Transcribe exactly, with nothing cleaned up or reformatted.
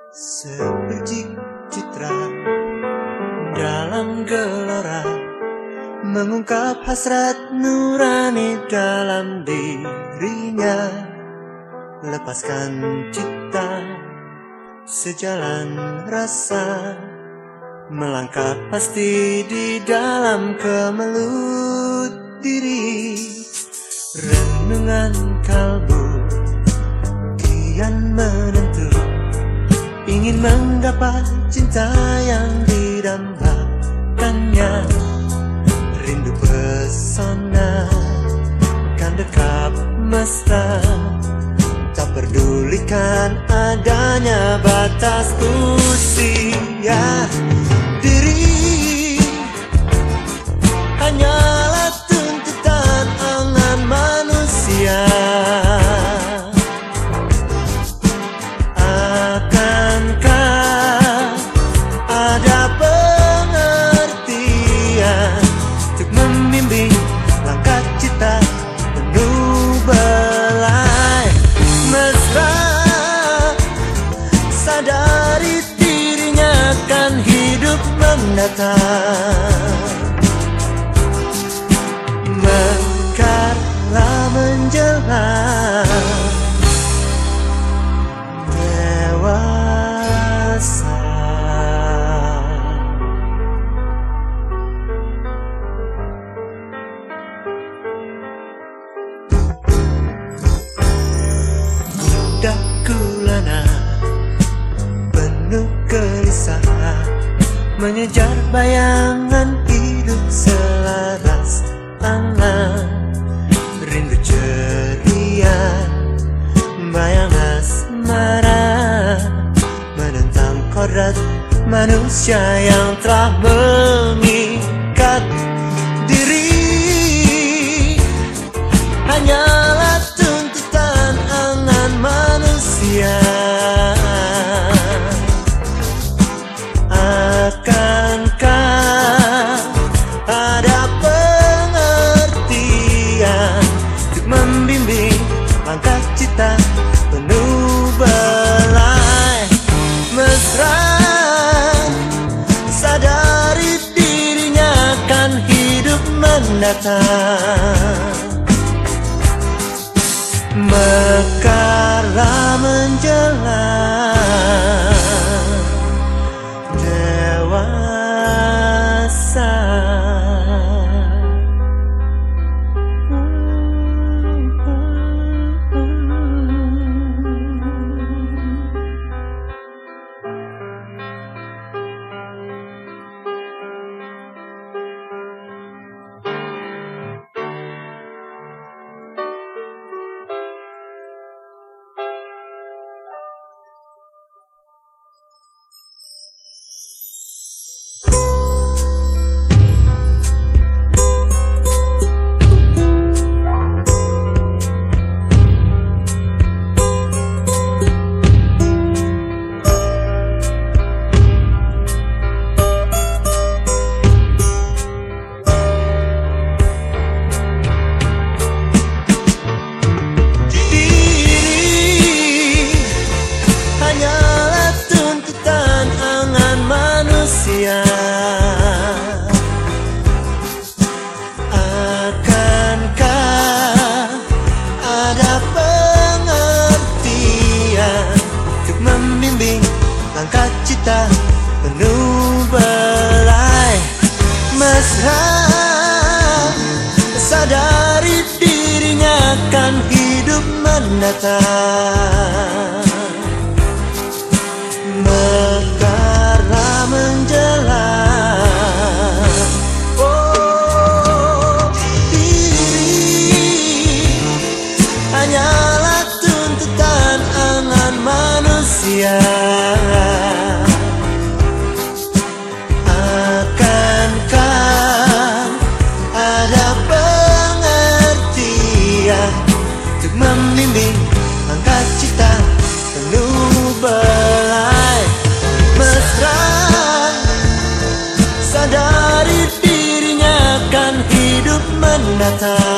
Seperti citra dalam gelora, mengungkap hasrat nurani dalam dirinya. Lepaskan cipta sejalan rasa, melangkah pasti di dalam kemelut diri. Renungan kalbu kian menentu, ingin menggapai cinta yang didambakannya. Rindu pesona kan dekap mesra, tak pedulikan adanya batas usia. Diri hanyalah tuntutan angan manusia. Akankah ada pengertian untuk membimbing langkah cita penuh belai mesra? Sadari dirinya akan hidup mendatang, mekarlah menjelang dewasa. Daku lana penuh gelisah, mengejar bayangan hidup selaras angan. Rindu ceria, bayang asmara, menentang kodrat manusia yang telah mengikat diri. Hanyalah tuntutan angan manusia. Akankah ada pengertian untuk membimbing langkah cita penuh belai mesra? Sadari dirinya akan hidup mendatang, mekarlah menjelang dewasa. Akankah ada pengertian untuk membimbing langkah cita penuh belai mesra? Sadari dirinya akan hidup mendatang, mekarlah menjelang. Oh, diri hanyalah tuntutan angan manusia. Akankah ada pengertian untuk membimbing langkah cita penuh belai mesra? Sadari dirinya akan hidup mendatang,